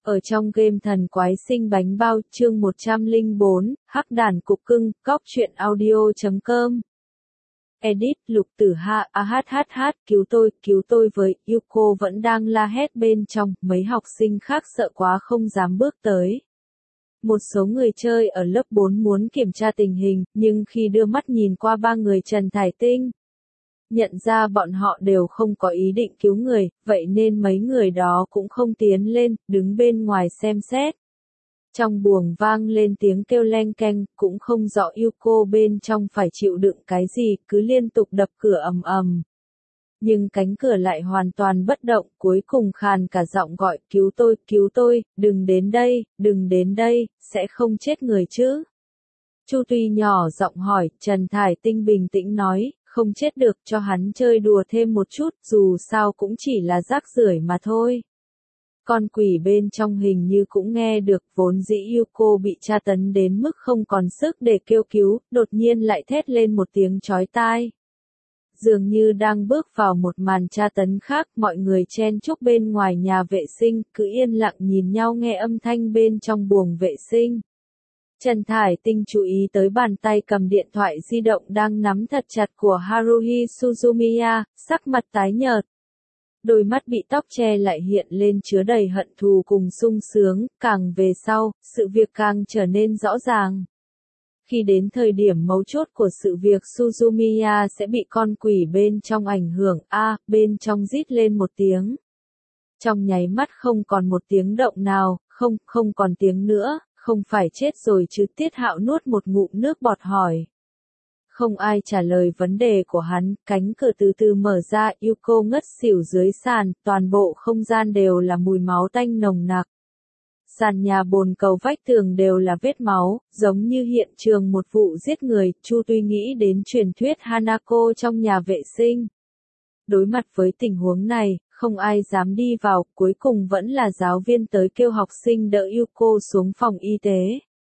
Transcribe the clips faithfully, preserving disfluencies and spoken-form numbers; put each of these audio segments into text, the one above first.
Ở trong game Thần Quái Sinh Bánh Bao, chương một trăm lẻ bốn, Hắc Đản Cục Cưng, Cóc Truyện Audio chấm com. Edit, Lục Tử Ha, ahhh, cứu tôi, cứu tôi với, Yuko vẫn đang la hét bên trong, mấy học sinh khác sợ quá không dám bước tới. Một số người chơi ở lớp bốn muốn kiểm tra tình hình, nhưng khi đưa mắt nhìn qua ba người Trần Thải Tinh, nhận ra bọn họ đều không có ý định cứu người, vậy nên mấy người đó cũng không tiến lên, đứng bên ngoài xem xét. Trong buồng vang lên tiếng kêu leng keng, cũng không rõ Yuko bên trong phải chịu đựng cái gì, cứ liên tục đập cửa ầm ầm. Nhưng cánh cửa lại hoàn toàn bất động, cuối cùng khàn cả giọng gọi, cứu tôi, cứu tôi, đừng đến đây, đừng đến đây, sẽ không chết người chứ. Chu Tuy nhỏ giọng hỏi, Trần Thải Tinh bình tĩnh nói, không chết được, cho hắn chơi đùa thêm một chút, dù sao cũng chỉ là rác rưởi mà thôi. Con quỷ bên trong hình như cũng nghe được, vốn dĩ Yuko bị tra tấn đến mức không còn sức để kêu cứu, đột nhiên lại thét lên một tiếng chói tai. Dường như đang bước vào một màn tra tấn khác, mọi người chen chúc bên ngoài nhà vệ sinh, cứ yên lặng nhìn nhau nghe âm thanh bên trong buồng vệ sinh. Trần Thải Tinh chú ý tới bàn tay cầm điện thoại di động đang nắm thật chặt của Haruhi Suzumiya, sắc mặt tái nhợt. Đôi mắt bị tóc che lại hiện lên chứa đầy hận thù cùng sung sướng, càng về sau, sự việc càng trở nên rõ ràng. Khi đến thời điểm mấu chốt của sự việc Suzumiya sẽ bị con quỷ bên trong ảnh hưởng, a, bên trong rít lên một tiếng. Trong nháy mắt không còn một tiếng động nào, không, không còn tiếng nữa. Không phải chết rồi chứ, Tiết Hạo nuốt một ngụm nước bọt hỏi. Không ai trả lời vấn đề của hắn, cánh cửa từ từ mở ra, Yuko ngất xỉu dưới sàn, toàn bộ không gian đều là mùi máu tanh nồng nặc. Sàn nhà bồn cầu vách tường đều là vết máu, giống như hiện trường một vụ giết người, Chu Tuy nghĩ đến truyền thuyết Hanako trong nhà vệ sinh. Đối mặt với tình huống này, không ai dám đi vào, cuối cùng vẫn là giáo viên tới kêu học sinh đỡ Yuko xuống phòng y tế.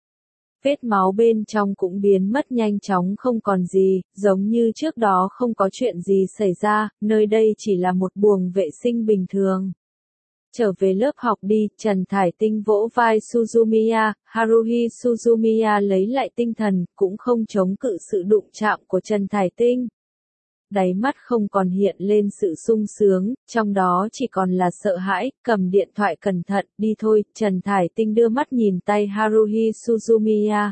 Vết máu bên trong cũng biến mất nhanh chóng không còn gì, giống như trước đó không có chuyện gì xảy ra, nơi đây chỉ là một buồng vệ sinh bình thường. Trở về lớp học đi, Trần Thải Tinh vỗ vai Suzumiya, Haruhi Suzumiya lấy lại tinh thần, cũng không chống cự sự đụng chạm của Trần Thải Tinh. Đáy mắt không còn hiện lên sự sung sướng, trong đó chỉ còn là sợ hãi, cầm điện thoại cẩn thận, đi thôi, Trần Thải Tinh đưa mắt nhìn tay Haruhi Suzumiya.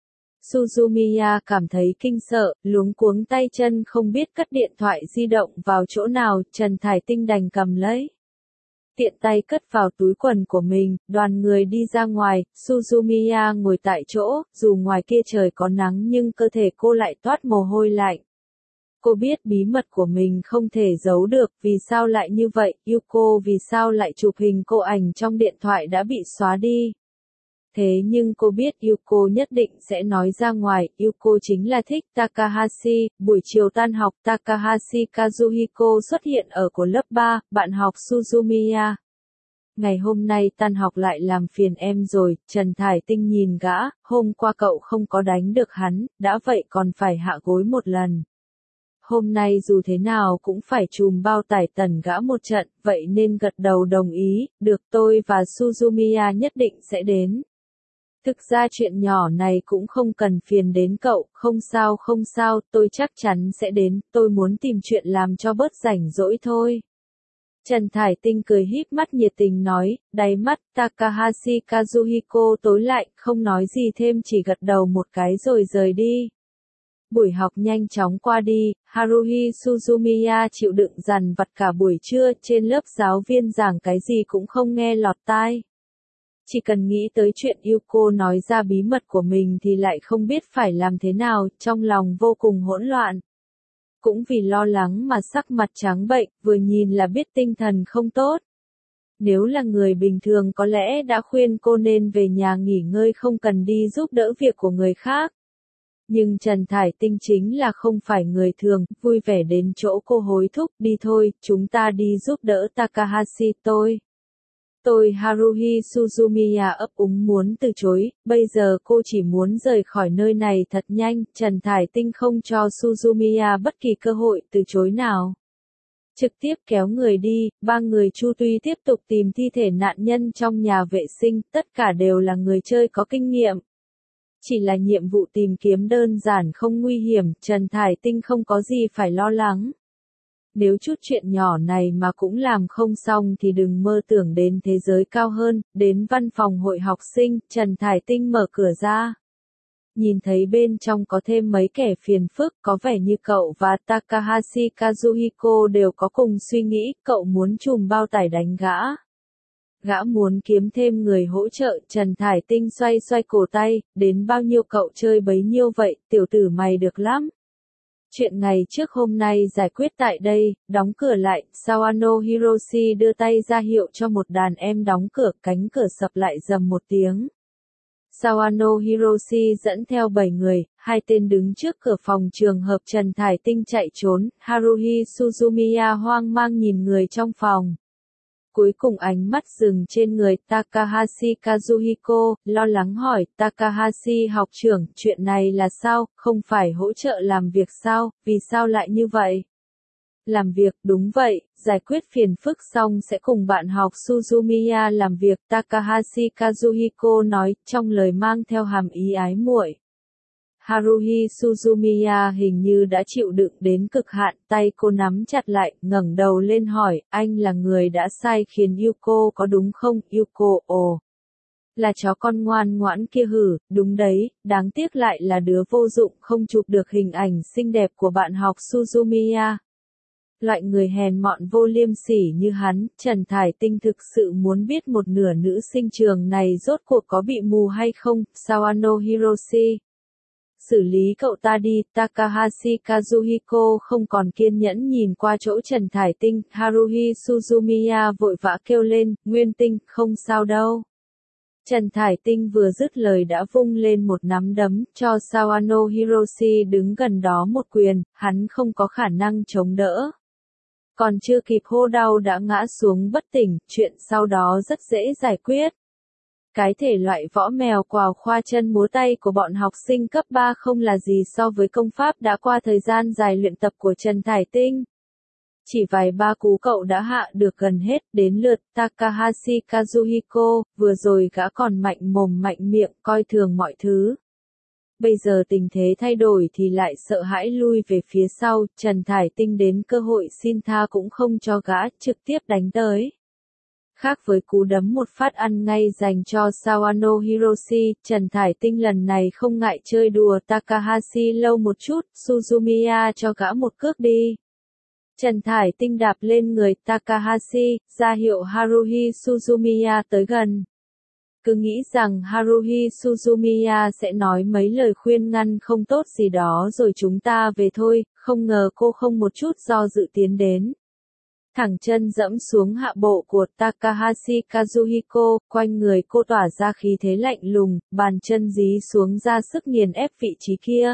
Suzumiya cảm thấy kinh sợ, luống cuống tay chân không biết cất điện thoại di động vào chỗ nào, Trần Thải Tinh đành cầm lấy. Tiện tay cất vào túi quần của mình, đoàn người đi ra ngoài, Suzumiya ngồi tại chỗ, dù ngoài kia trời có nắng nhưng cơ thể cô lại toát mồ hôi lạnh. Cô biết bí mật của mình không thể giấu được, vì sao lại như vậy, Yuko vì sao lại chụp hình cô, ảnh trong điện thoại đã bị xóa đi. Thế nhưng cô biết Yuko nhất định sẽ nói ra ngoài, Yuko chính là thích Takahashi, buổi chiều tan học Takahashi Kazuhiko xuất hiện ở của lớp ba, bạn học Suzumiya. Ngày hôm nay tan học lại làm phiền em rồi, Trần Thải Tinh nhìn gã, hôm qua cậu không có đánh được hắn, đã vậy còn phải hạ gối một lần. Hôm nay dù thế nào cũng phải chùm bao tải tần gã một trận, vậy nên gật đầu đồng ý, được, tôi và Suzumiya nhất định sẽ đến. Thực ra chuyện nhỏ này cũng không cần phiền đến cậu, không sao không sao, tôi chắc chắn sẽ đến, tôi muốn tìm chuyện làm cho bớt rảnh rỗi thôi. Trần Thải Tinh cười híp mắt nhiệt tình nói, đáy mắt Takahashi Kazuhiko tối lại, không nói gì thêm chỉ gật đầu một cái rồi rời đi. Buổi học nhanh chóng qua đi, Haruhi Suzumiya chịu đựng dằn vặt cả buổi trưa, trên lớp giáo viên giảng cái gì cũng không nghe lọt tai. Chỉ cần nghĩ tới chuyện Yuko nói ra bí mật của mình thì lại không biết phải làm thế nào, trong lòng vô cùng hỗn loạn. Cũng vì lo lắng mà sắc mặt trắng bệch, vừa nhìn là biết tinh thần không tốt. Nếu là người bình thường có lẽ đã khuyên cô nên về nhà nghỉ ngơi không cần đi giúp đỡ việc của người khác. Nhưng Trần Thải Tinh chính là không phải người thường, vui vẻ đến chỗ cô hối thúc, đi thôi, chúng ta đi giúp đỡ Takahashi tôi. Tôi Haruhi Suzumiya ấp úng muốn từ chối, bây giờ cô chỉ muốn rời khỏi nơi này thật nhanh, Trần Thải Tinh không cho Suzumiya bất kỳ cơ hội từ chối nào. trực tiếp kéo người đi, ba người Chu Tuy tiếp tục tìm thi thể nạn nhân trong nhà vệ sinh, tất cả đều là người chơi có kinh nghiệm. Chỉ là nhiệm vụ tìm kiếm đơn giản không nguy hiểm, Trần Thải Tinh không có gì phải lo lắng. Nếu chút chuyện nhỏ này mà cũng làm không xong thì đừng mơ tưởng đến thế giới cao hơn, đến văn phòng hội học sinh, Trần Thải Tinh mở cửa ra. Nhìn thấy bên trong có thêm mấy kẻ phiền phức, có vẻ như cậu và Takahashi Kazuhiko đều có cùng suy nghĩ, cậu muốn chùm bao tải đánh gã. Gã muốn kiếm thêm người hỗ trợ, Trần Thải Tinh xoay xoay cổ tay, đến bao nhiêu cậu chơi bấy nhiêu vậy, tiểu tử mày được lắm. Chuyện ngày trước hôm nay giải quyết tại đây, đóng cửa lại, Sawano Hiroshi đưa tay ra hiệu cho một đàn em đóng cửa, cánh cửa sập lại rầm một tiếng. Sawano Hiroshi dẫn theo bảy người, hai tên đứng trước cửa phòng trường hợp Trần Thải Tinh chạy trốn, Haruhi Suzumiya hoang mang nhìn người trong phòng. Cuối cùng ánh mắt dừng trên người Takahashi Kazuhiko, lo lắng hỏi, Takahashi học trưởng, chuyện này là sao, không phải hỗ trợ làm việc sao, vì sao lại như vậy? Làm việc, đúng vậy, giải quyết phiền phức xong sẽ cùng bạn học Suzumiya làm việc, Takahashi Kazuhiko nói, trong lời mang theo hàm ý ái muội. Haruhi Suzumiya hình như đã chịu đựng đến cực hạn, tay cô nắm chặt lại, ngẩng đầu lên hỏi, anh là người đã sai khiến Yuko có đúng không? Yuko, ồ. Là chó con ngoan ngoãn kia hử, đúng đấy, đáng tiếc lại là đứa vô dụng không chụp được hình ảnh xinh đẹp của bạn học Suzumiya. Loại người hèn mọn vô liêm sỉ như hắn, Trần Thải Tinh thực sự muốn biết một nửa nữ sinh trường này rốt cuộc có bị mù hay không, Sawano Hiroshi. Xử lý cậu ta đi, Takahashi Kazuhiko không còn kiên nhẫn nhìn qua chỗ Trần Thải Tinh, Haruhi Suzumiya vội vã kêu lên, Nguyên Tinh, không sao đâu. Trần Thải Tinh vừa dứt lời đã vung lên một nắm đấm, cho Sawano Hiroshi đứng gần đó một quyền, hắn không có khả năng chống đỡ. Còn chưa kịp hô đau đã ngã xuống bất tỉnh, chuyện sau đó rất dễ giải quyết. Cái thể loại võ mèo quào khoa chân múa tay của bọn học sinh cấp ba không là gì so với công pháp đã qua thời gian dài luyện tập của Trần Thải Tinh. Chỉ vài ba cú cậu đã hạ được gần hết, đến lượt Takahashi Kazuhiko, vừa rồi gã còn mạnh mồm mạnh miệng, coi thường mọi thứ. Bây giờ tình thế thay đổi thì lại sợ hãi lui về phía sau, Trần Thải Tinh đến cơ hội xin tha cũng không cho gã, trực tiếp đánh tới. Khác với cú đấm một phát ăn ngay dành cho Sawano Hiroshi, Trần Thải Tinh lần này không ngại chơi đùa Takahashi lâu một chút, Suzumiya cho gã một cước đi. Trần Thải Tinh đạp lên người Takahashi, ra hiệu Haruhi Suzumiya tới gần. Cứ nghĩ rằng Haruhi Suzumiya sẽ nói mấy lời khuyên ngăn không tốt gì đó rồi chúng ta về thôi, không ngờ cô không một chút do dự tiến đến. Thẳng chân dẫm xuống hạ bộ của Takahashi Kazuhiko, quanh người cô tỏa ra khí thế lạnh lùng, bàn chân dí xuống ra sức nghiền ép vị trí kia.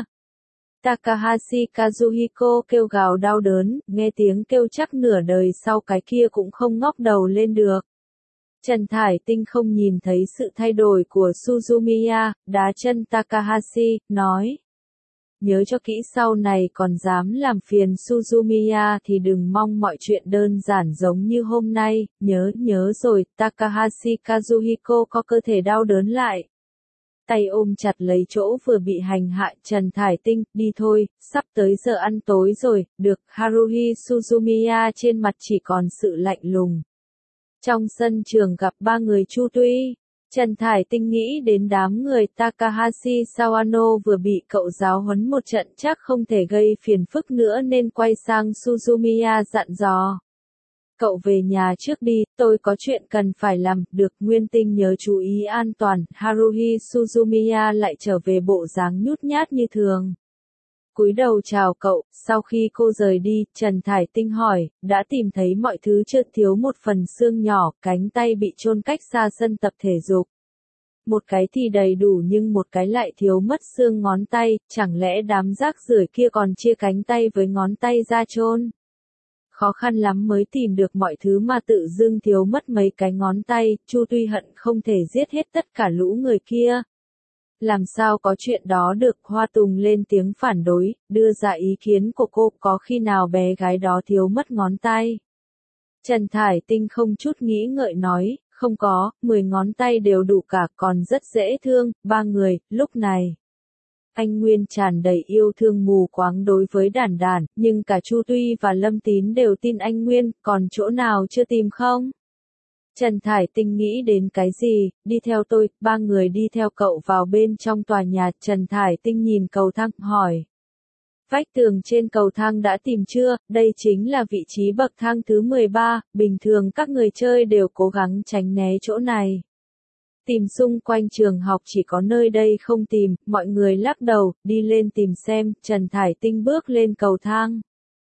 Takahashi Kazuhiko kêu gào đau đớn, nghe tiếng kêu chắc nửa đời sau cái kia cũng không ngóc đầu lên được. Trần Thải Tinh không nhìn thấy sự thay đổi của Suzumiya, đá chân Takahashi, nói. Nhớ cho kỹ sau này còn dám làm phiền Suzumiya thì đừng mong mọi chuyện đơn giản giống như hôm nay, nhớ, nhớ rồi, Takahashi Kazuhiko có cơ thể đau đớn lại. Tay ôm chặt lấy chỗ vừa bị hành hạ, Trần Thải Tinh, đi thôi, sắp tới giờ ăn tối rồi, được, Haruhi Suzumiya trên mặt chỉ còn sự lạnh lùng. Trong sân trường gặp ba người Chu Tuy, Trần Thải Tinh nghĩ đến đám người Takahashi Sawano vừa bị cậu giáo huấn một trận chắc không thể gây phiền phức nữa nên quay sang Suzumiya dặn dò. Cậu về nhà trước đi, tôi có chuyện cần phải làm, được Nguyên Tinh nhớ chú ý an toàn, Haruhi Suzumiya lại trở về bộ dáng nhút nhát như thường. Cúi đầu chào cậu, sau khi cô rời đi, Trần Thải Tinh hỏi, đã tìm thấy mọi thứ chưa thiếu một phần xương nhỏ, cánh tay bị chôn cách xa sân tập thể dục. Một cái thì đầy đủ nhưng một cái lại thiếu mất xương ngón tay, chẳng lẽ đám rác rưởi kia còn chia cánh tay với ngón tay ra chôn? Khó khăn lắm mới tìm được mọi thứ mà tự dưng thiếu mất mấy cái ngón tay, Chu Tuy hận không thể giết hết tất cả lũ người kia. Làm sao có chuyện đó được, Hoa Tùng lên tiếng phản đối, đưa ra ý kiến của cô, có khi nào bé gái đó thiếu mất ngón tay. Trần Thải Tinh không chút nghĩ ngợi nói, không có, mười ngón tay đều đủ cả, còn rất dễ thương, ba người, lúc này. Anh Nguyên tràn đầy yêu thương mù quáng đối với Đản Đản, nhưng cả Chu Tuy và Lâm Tín đều tin anh Nguyên, còn chỗ nào chưa tìm không? Trần Thải Tinh nghĩ đến cái gì, đi theo tôi, ba người đi theo cậu vào bên trong tòa nhà, Trần Thải Tinh nhìn cầu thang, hỏi. Vách tường trên cầu thang đã tìm chưa, đây chính là vị trí bậc thang thứ mười ba, bình thường các người chơi đều cố gắng tránh né chỗ này. Tìm xung quanh trường học chỉ có nơi đây không tìm, mọi người lắc đầu, đi lên tìm xem, Trần Thải Tinh bước lên cầu thang.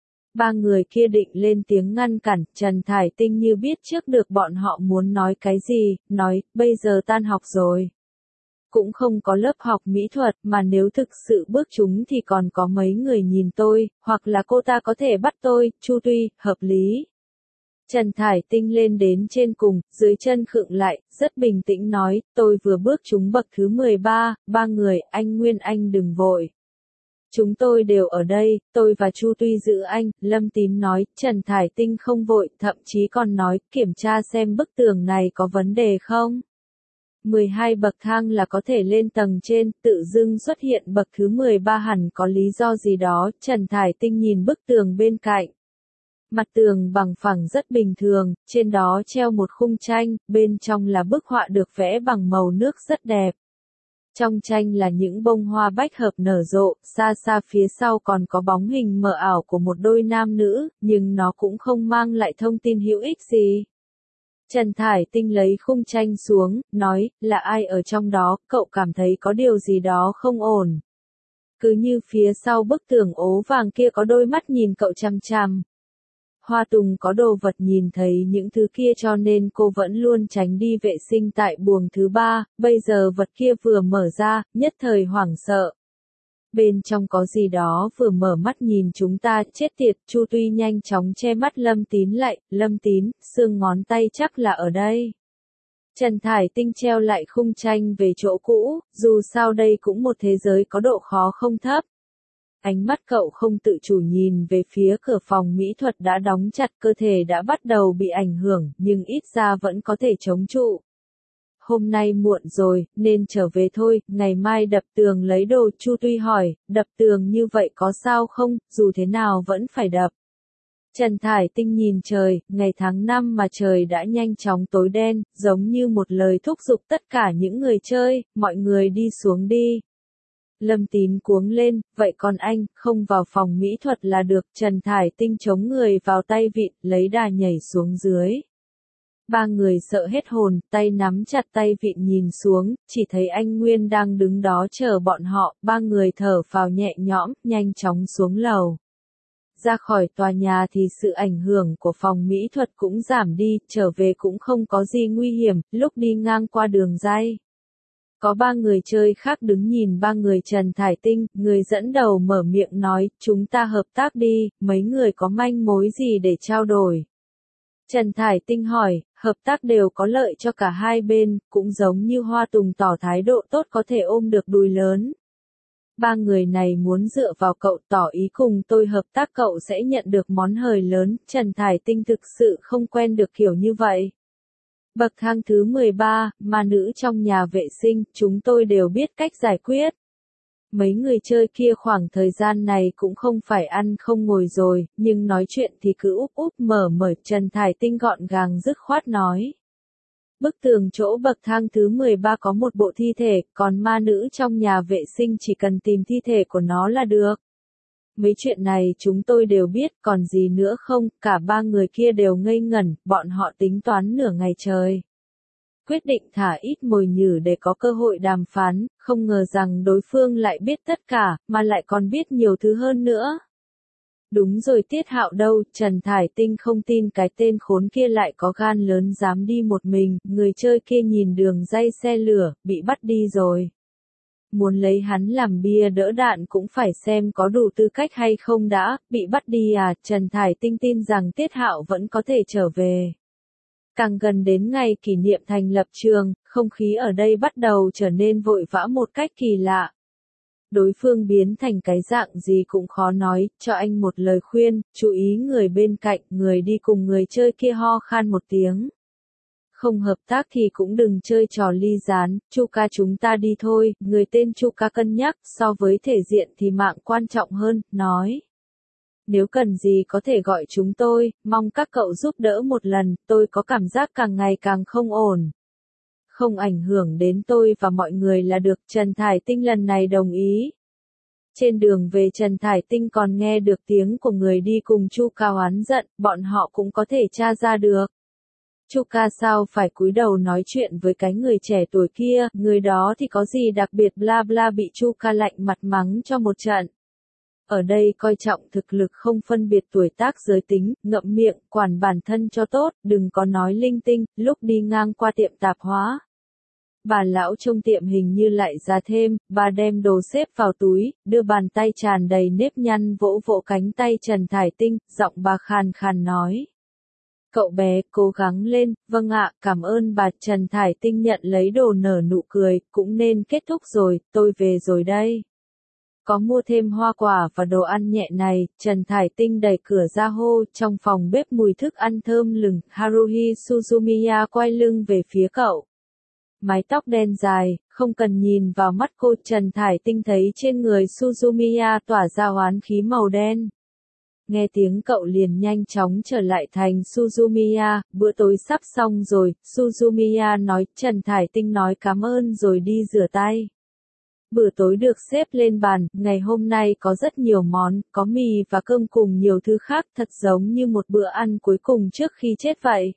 Ba người kia định lên tiếng ngăn cản, Trần Thải Tinh như biết trước được bọn họ muốn nói cái gì, nói, bây giờ tan học rồi. Cũng không có lớp học mỹ thuật, mà nếu thực sự bước chúng thì còn có mấy người nhìn tôi, hoặc là cô ta có thể bắt tôi, Chu Tuy, hợp lý. Trần Thải Tinh lên đến trên cùng, dưới chân khựng lại, rất bình tĩnh nói, tôi vừa bước chúng bậc thứ mười ba, ba người, anh Nguyên anh đừng vội. Chúng tôi đều ở đây, tôi và Chu Tuy giữ anh, Lâm Tín nói, Trần Thải Tinh không vội, thậm chí còn nói, kiểm tra xem bức tường này có vấn đề không. mười hai bậc thang là có thể lên tầng trên, tự dưng xuất hiện bậc thứ mười ba hẳn có lý do gì đó, Trần Thải Tinh nhìn bức tường bên cạnh. Mặt tường bằng phẳng rất bình thường, trên đó treo một khung tranh, bên trong là bức họa được vẽ bằng màu nước rất đẹp. Trong tranh là những bông hoa bách hợp nở rộ, xa xa phía sau còn có bóng hình mờ ảo của một đôi nam nữ, nhưng nó cũng không mang lại thông tin hữu ích gì. Trần Thải Tinh lấy khung tranh xuống, nói, là ai ở trong đó, cậu cảm thấy có điều gì đó không ổn. Cứ như phía sau bức tường ố vàng kia có đôi mắt nhìn cậu chằm chằm. Hoa Tùng có đồ vật nhìn thấy những thứ kia cho nên cô vẫn luôn tránh đi vệ sinh tại buồng thứ ba, bây giờ vật kia vừa mở ra, nhất thời hoảng sợ. Bên trong có gì đó vừa mở mắt nhìn chúng ta, chết tiệt, Chu Tuy nhanh chóng che mắt Lâm Tín lại, Lâm Tín, xương ngón tay chắc là ở đây. Trần Thải Tinh treo lại khung tranh về chỗ cũ, dù sao đây cũng một thế giới có độ khó không thấp. Ánh mắt cậu không tự chủ nhìn về phía cửa phòng mỹ thuật đã đóng chặt, cơ thể đã bắt đầu bị ảnh hưởng, nhưng ít ra vẫn có thể chống trụ. Hôm nay muộn rồi, nên trở về thôi, ngày mai đập tường lấy đồ, Chu Tuy hỏi, đập tường như vậy có sao không, dù thế nào vẫn phải đập. Trần Thải Tinh nhìn trời, ngày tháng năm mà trời đã nhanh chóng tối đen, giống như một lời thúc giục tất cả những người chơi, mọi người đi xuống đi. Lâm Tín cuống lên, vậy còn anh, không vào phòng mỹ thuật là được, Trần Thải Tinh chống người vào tay vịn, lấy đà nhảy xuống dưới. Ba người sợ hết hồn, tay nắm chặt tay vịn nhìn xuống, chỉ thấy anh Nguyên đang đứng đó chờ bọn họ, ba người thở phào nhẹ nhõm, nhanh chóng xuống lầu. Ra khỏi tòa nhà thì sự ảnh hưởng của phòng mỹ thuật cũng giảm đi, trở về cũng không có gì nguy hiểm, lúc đi ngang qua đường ray. Có ba người chơi khác đứng nhìn ba người Trần Thải Tinh, người dẫn đầu mở miệng nói, chúng ta hợp tác đi, mấy người có manh mối gì để trao đổi. Trần Thải Tinh hỏi, hợp tác đều có lợi cho cả hai bên, cũng giống như Hoa Tùng tỏ thái độ tốt có thể ôm được đùi lớn. Ba người này muốn dựa vào cậu tỏ ý cùng tôi hợp tác cậu sẽ nhận được món hời lớn, Trần Thải Tinh thực sự không quen được kiểu như vậy. Bậc thang thứ mười ba, ma nữ trong nhà vệ sinh, chúng tôi đều biết cách giải quyết. Mấy người chơi kia khoảng thời gian này cũng không phải ăn không ngồi rồi, nhưng nói chuyện thì cứ úp úp mở mở, Trần Thải Tinh gọn gàng dứt khoát nói. Bức tường chỗ bậc thang thứ mười ba có một bộ thi thể, còn ma nữ trong nhà vệ sinh chỉ cần tìm thi thể của nó là được. Mấy chuyện này chúng tôi đều biết, còn gì nữa không, cả ba người kia đều ngây ngẩn, bọn họ tính toán nửa ngày trời. Quyết định thả ít mồi nhử để có cơ hội đàm phán, không ngờ rằng đối phương lại biết tất cả, mà lại còn biết nhiều thứ hơn nữa. Đúng rồi, Tiết Hạo đâu, Trần Thải Tinh không tin cái tên khốn kia lại có gan lớn dám đi một mình, người chơi kia nhìn đường ray xe lửa, bị bắt đi rồi. Muốn lấy hắn làm bia đỡ đạn cũng phải xem có đủ tư cách hay không đã, bị bắt đi à, Trần Thải Tinh tin rằng Tiết Hạo vẫn có thể trở về. Càng gần đến ngày kỷ niệm thành lập trường, không khí ở đây bắt đầu trở nên vội vã một cách kỳ lạ. Đối phương biến thành cái dạng gì cũng khó nói, cho anh một lời khuyên, chú ý người bên cạnh, người đi cùng người chơi kia ho khan một tiếng. Không hợp tác thì cũng đừng chơi trò ly gián, Chuka chúng ta đi thôi, người tên Chuka cân nhắc, so với thể diện thì mạng quan trọng hơn, nói. Nếu cần gì có thể gọi chúng tôi, mong các cậu giúp đỡ một lần, tôi có cảm giác càng ngày càng không ổn. Không ảnh hưởng đến tôi và mọi người là được, Trần Thải Tinh lần này đồng ý. Trên đường về Trần Thải Tinh còn nghe được tiếng của người đi cùng Chuka oán giận, bọn họ cũng có thể tra ra được. Chuka sao phải cúi đầu nói chuyện với cái người trẻ tuổi kia, người đó thì có gì đặc biệt bla bla bị Chuka lạnh mặt mắng cho một trận. Ở đây coi trọng thực lực không phân biệt tuổi tác giới tính, ngậm miệng, quản bản thân cho tốt, đừng có nói linh tinh, lúc đi ngang qua tiệm tạp hóa. Bà lão trong tiệm hình như lại ra thêm, bà đem đồ xếp vào túi, đưa bàn tay tràn đầy nếp nhăn vỗ vỗ cánh tay Trần Thải Tinh, giọng bà khàn khàn nói. Cậu bé, cố gắng lên, vâng ạ, cảm ơn bà. Trần Thải Tinh nhận lấy đồ nở nụ cười, cũng nên kết thúc rồi, tôi về rồi đây. Có mua thêm hoa quả và đồ ăn nhẹ này, Trần Thải Tinh đẩy cửa ra hô, trong phòng bếp mùi thức ăn thơm lừng, Haruhi Suzumiya quay lưng về phía cậu. Mái tóc đen dài, không cần nhìn vào mắt cô, Trần Thải Tinh thấy trên người Suzumiya tỏa ra oán khí màu đen. Nghe tiếng cậu liền nhanh chóng trở lại thành Suzumiya, bữa tối sắp xong rồi, Suzumiya nói, Trần Thải Tinh nói cảm ơn rồi đi rửa tay. Bữa tối được xếp lên bàn, ngày hôm nay có rất nhiều món, có mì và cơm cùng nhiều thứ khác, thật giống như một bữa ăn cuối cùng trước khi chết vậy.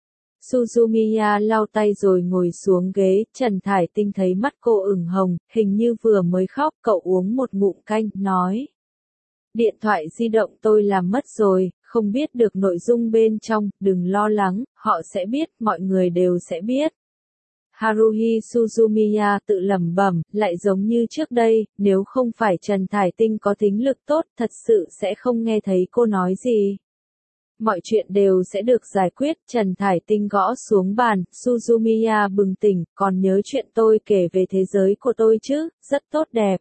Suzumiya lau tay rồi ngồi xuống ghế, Trần Thải Tinh thấy mắt cô ửng hồng, hình như vừa mới khóc, cậu uống một ngụm canh, nói. Điện thoại di động tôi làm mất rồi, không biết được nội dung bên trong, đừng lo lắng, họ sẽ biết, mọi người đều sẽ biết. Haruhi Suzumiya tự lẩm bẩm, lại giống như trước đây, nếu không phải Trần Thải Tinh có tính lực tốt, thật sự sẽ không nghe thấy cô nói gì. Mọi chuyện đều sẽ được giải quyết, Trần Thải Tinh gõ xuống bàn, Suzumiya bừng tỉnh, còn nhớ chuyện tôi kể về thế giới của tôi chứ, rất tốt đẹp.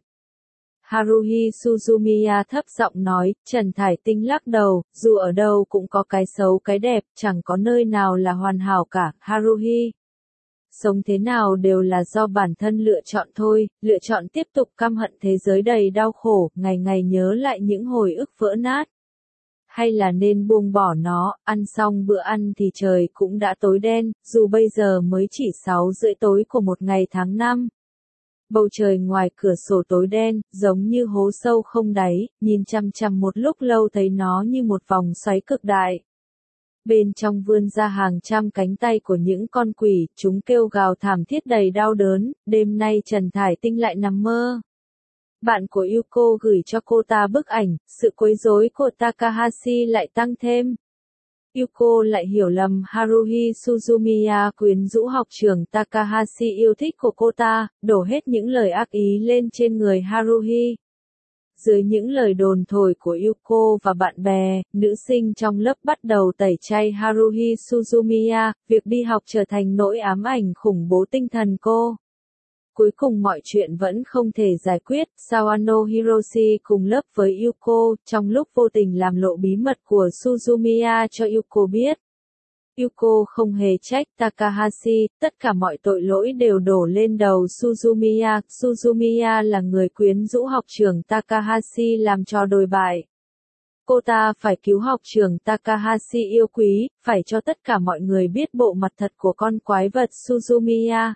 Haruhi Suzumiya thấp giọng nói, Trần Thải Tinh lắc đầu, dù ở đâu cũng có cái xấu cái đẹp, chẳng có nơi nào là hoàn hảo cả, Haruhi. Sống thế nào đều là do bản thân lựa chọn thôi, lựa chọn tiếp tục căm hận thế giới đầy đau khổ, ngày ngày nhớ lại những hồi ức vỡ nát. Hay là nên buông bỏ nó, ăn xong bữa ăn thì trời cũng đã tối đen, dù bây giờ mới chỉ sáu rưỡi tối của một ngày tháng năm. Bầu trời ngoài cửa sổ tối đen, giống như hố sâu không đáy, nhìn chằm chằm một lúc lâu thấy nó như một vòng xoáy cực đại. Bên trong vươn ra hàng trăm cánh tay của những con quỷ, chúng kêu gào thảm thiết đầy đau đớn, đêm nay Trần Thải Tinh lại nằm mơ. Bạn của Yuko gửi cho cô ta bức ảnh, sự quấy rối của Takahashi lại tăng thêm. Yuko lại hiểu lầm Haruhi Suzumiya quyến rũ học trưởng Takahashi yêu thích của cô ta, đổ hết những lời ác ý lên trên người Haruhi. Dưới những lời đồn thổi của Yuko và bạn bè, nữ sinh trong lớp bắt đầu tẩy chay Haruhi Suzumiya, việc đi học trở thành nỗi ám ảnh khủng bố tinh thần cô. Cuối cùng mọi chuyện vẫn không thể giải quyết, Sawano Hiroshi cùng lớp với Yuko, trong lúc vô tình làm lộ bí mật của Suzumiya cho Yuko biết. Yuko không hề trách Takahashi, tất cả mọi tội lỗi đều đổ lên đầu Suzumiya. Suzumiya là người quyến rũ học trưởng Takahashi làm cho đồi bại. Cô ta phải cứu học trưởng Takahashi yêu quý, phải cho tất cả mọi người biết bộ mặt thật của con quái vật Suzumiya.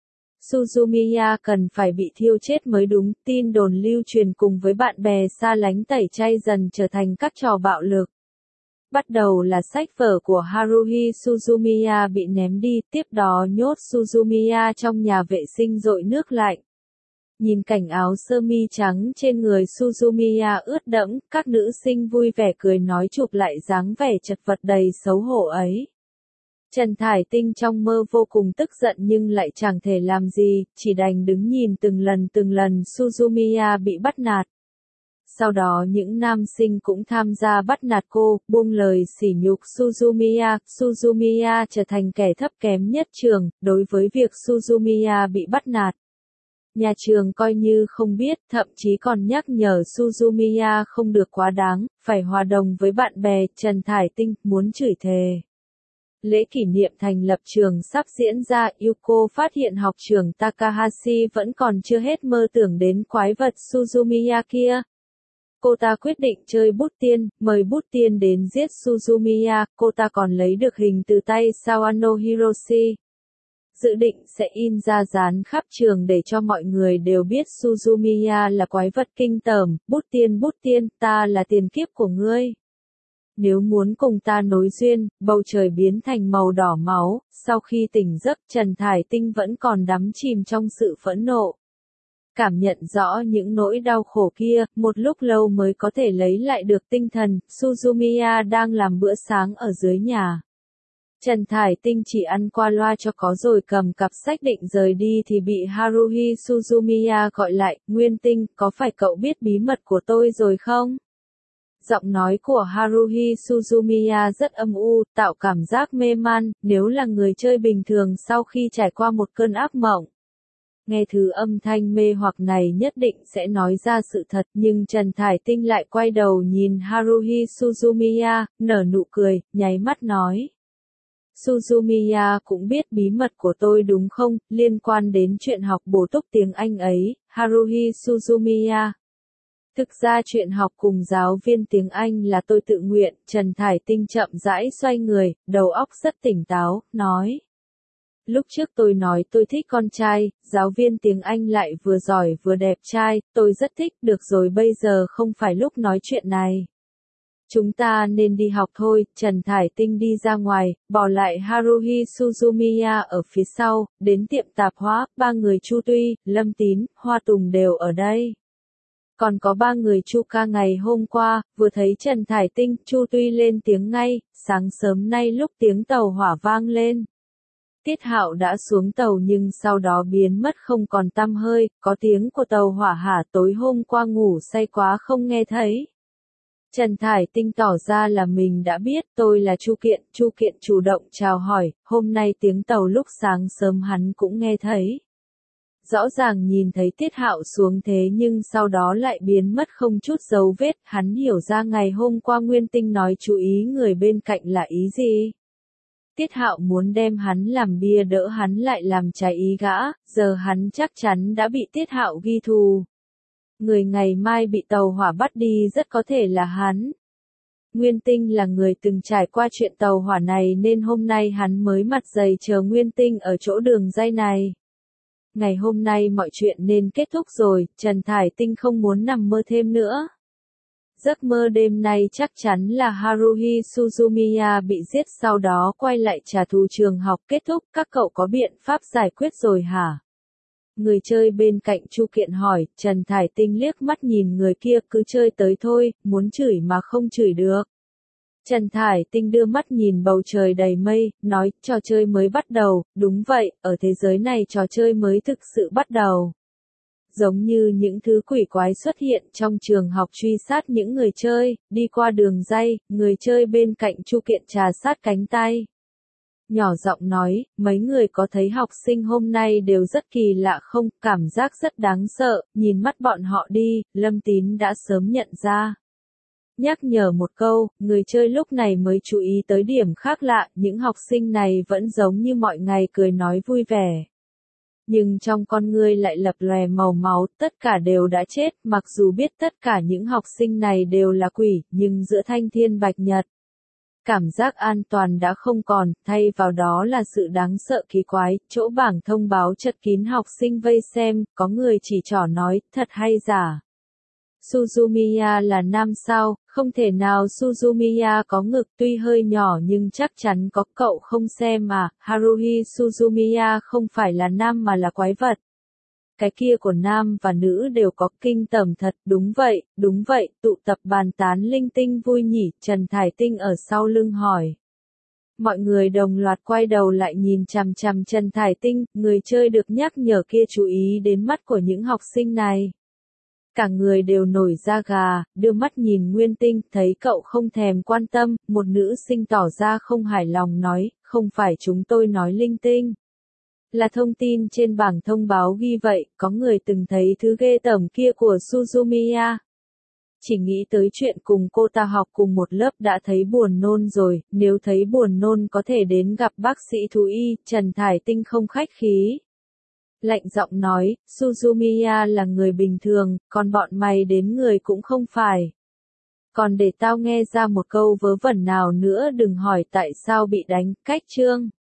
Suzumiya cần phải bị thiêu chết mới đúng, tin đồn lưu truyền cùng với bạn bè xa lánh tẩy chay dần trở thành các trò bạo lực. Bắt đầu là sách vở của Haruhi Suzumiya bị ném đi, tiếp đó nhốt Suzumiya trong nhà vệ sinh dội nước lạnh. Nhìn cảnh áo sơ mi trắng trên người Suzumiya ướt đẫm, các nữ sinh vui vẻ cười nói chụp lại dáng vẻ chật vật đầy xấu hổ ấy. Trần Thải Tinh trong mơ vô cùng tức giận nhưng lại chẳng thể làm gì, chỉ đành đứng nhìn từng lần từng lần Suzumiya bị bắt nạt. sau đó những nam sinh cũng tham gia bắt nạt cô, buông lời sỉ nhục Suzumiya. Suzumiya trở thành kẻ thấp kém nhất trường, đối với việc Suzumiya bị bắt nạt. Nhà trường coi như không biết, thậm chí còn nhắc nhở Suzumiya không được quá đáng, phải hòa đồng với bạn bè. Trần Thải Tinh muốn chửi thề. Lễ kỷ niệm thành lập trường sắp diễn ra, Yuko phát hiện học trưởng Takahashi vẫn còn chưa hết mơ tưởng đến quái vật Suzumiya kia. Cô ta quyết định chơi bút tiên, mời bút tiên đến giết Suzumiya, cô ta còn lấy được hình từ tay Sawano Hiroshi. Dự định sẽ in ra dán khắp trường để cho mọi người đều biết Suzumiya là quái vật kinh tởm. Bút tiên bút tiên, ta là tiền kiếp của ngươi. Nếu muốn cùng ta nối duyên, bầu trời biến thành màu đỏ máu. Sau khi tỉnh giấc, Trần Thải Tinh vẫn còn đắm chìm trong sự phẫn nộ. Cảm nhận rõ những nỗi đau khổ kia, một lúc lâu mới có thể lấy lại được tinh thần. Suzumiya đang làm bữa sáng ở dưới nhà. Trần Thải Tinh chỉ ăn qua loa cho có rồi cầm cặp sách định rời đi thì bị Haruhi Suzumiya gọi lại. Nguyên Tinh, có phải cậu biết bí mật của tôi rồi không? Giọng nói của Haruhi Suzumiya rất âm u, tạo cảm giác mê man, nếu là người chơi bình thường sau khi trải qua một cơn ác mộng. Nghe thứ âm thanh mê hoặc này nhất định sẽ nói ra sự thật, nhưng Trần Thải Tinh lại quay đầu nhìn Haruhi Suzumiya, nở nụ cười, nháy mắt nói. Suzumiya cũng biết bí mật của tôi đúng không, liên quan đến chuyện học bổ túc tiếng Anh ấy, Haruhi Suzumiya. Thực ra chuyện học cùng giáo viên tiếng Anh là tôi tự nguyện. Trần Thải Tinh chậm rãi xoay người, đầu óc rất tỉnh táo, nói. Lúc trước tôi nói tôi thích con trai, giáo viên tiếng Anh lại vừa giỏi vừa đẹp trai, tôi rất thích, được rồi bây giờ không phải lúc nói chuyện này. Chúng ta nên đi học thôi. Trần Thải Tinh đi ra ngoài, bỏ lại Haruhi Suzumiya ở phía sau, đến tiệm tạp hóa, ba người Chu Tuy, Lâm Tín, Hoa Tùng đều ở đây. Còn có ba người Chu Ca ngày hôm qua, vừa thấy Trần Thải Tinh, Chu Tuy lên tiếng ngay, sáng sớm nay lúc tiếng tàu hỏa vang lên. Tiết Hạo đã xuống tàu nhưng sau đó biến mất không còn tăm hơi, có tiếng của tàu hỏa hả, tối hôm qua ngủ say quá không nghe thấy. Trần Thải Tinh tỏ ra là mình đã biết, tôi là Chu Kiện. Chu Kiện chủ động chào hỏi, hôm nay tiếng tàu lúc sáng sớm hắn cũng nghe thấy. Rõ ràng nhìn thấy Tiết Hạo xuống thế nhưng sau đó lại biến mất không chút dấu vết, hắn hiểu ra ngày hôm qua Nguyên Tinh nói chú ý người bên cạnh là ý gì. Tiết Hạo muốn đem hắn làm bia đỡ hắn lại làm trái ý gã, giờ hắn chắc chắn đã bị Tiết Hạo ghi thù. Người ngày mai bị tàu hỏa bắt đi rất có thể là hắn. Nguyên Tinh là người từng trải qua chuyện tàu hỏa này nên hôm nay hắn mới mặt dày chờ Nguyên Tinh ở chỗ đường dây này. Ngày hôm nay mọi chuyện nên kết thúc rồi, Trần Thải Tinh không muốn nằm mơ thêm nữa. Giấc mơ đêm nay chắc chắn là Haruhi Suzumiya bị giết sau đó quay lại trả thù trường học kết thúc, các cậu có biện pháp giải quyết rồi hả? Người chơi bên cạnh Chu Kiện hỏi, Trần Thải Tinh liếc mắt nhìn người kia cứ chơi tới thôi, muốn chửi mà không chửi được. Trần Thải Tinh đưa mắt nhìn bầu trời đầy mây, nói, trò chơi mới bắt đầu, đúng vậy, ở thế giới này trò chơi mới thực sự bắt đầu. Giống như những thứ quỷ quái xuất hiện trong trường học truy sát những người chơi, đi qua đường dây, người chơi bên cạnh Chu Kiện trà sát cánh tay. Nhỏ giọng nói, mấy người có thấy học sinh hôm nay đều rất kỳ lạ không, cảm giác rất đáng sợ, nhìn mắt bọn họ đi, Lâm Tín đã sớm nhận ra. Nhắc nhở một câu, người chơi lúc này mới chú ý tới điểm khác lạ, những học sinh này vẫn giống như mọi ngày cười nói vui vẻ. Nhưng trong con ngươi lại lập lòe màu máu, tất cả đều đã chết, mặc dù biết tất cả những học sinh này đều là quỷ, nhưng giữa thanh thiên bạch nhật. Cảm giác an toàn đã không còn, thay vào đó là sự đáng sợ kỳ quái, chỗ bảng thông báo chật kín học sinh vây xem, có người chỉ trỏ nói, thật hay giả. Suzumiya là nam sao, không thể nào Suzumiya có ngực tuy hơi nhỏ nhưng chắc chắn có, cậu không xem mà, Haruhi Suzumiya không phải là nam mà là quái vật. Cái kia của nam và nữ đều có, kinh tởm thật, đúng vậy, đúng vậy, tụ tập bàn tán linh tinh vui nhỉ, Trần Thải Tinh ở sau lưng hỏi. Mọi người đồng loạt quay đầu lại nhìn chằm chằm Trần Thải Tinh, người chơi được nhắc nhở kia chú ý đến mắt của những học sinh này. Cả người đều nổi da gà, đưa mắt nhìn Nguyên Tinh, thấy cậu không thèm quan tâm, một nữ sinh tỏ ra không hài lòng nói, không phải chúng tôi nói linh tinh. Là thông tin trên bảng thông báo ghi vậy, có người từng thấy thứ ghê tởm kia của Suzumiya. Chỉ nghĩ tới chuyện cùng cô ta học cùng một lớp đã thấy buồn nôn rồi, nếu thấy buồn nôn có thể đến gặp bác sĩ thú y, Trần Thải Tinh không khách khí. Lạnh giọng nói, Suzumiya là người bình thường, còn bọn mày đến người cũng không phải. Còn để tao nghe ra một câu vớ vẩn nào nữa đừng hỏi tại sao bị đánh, cách chương.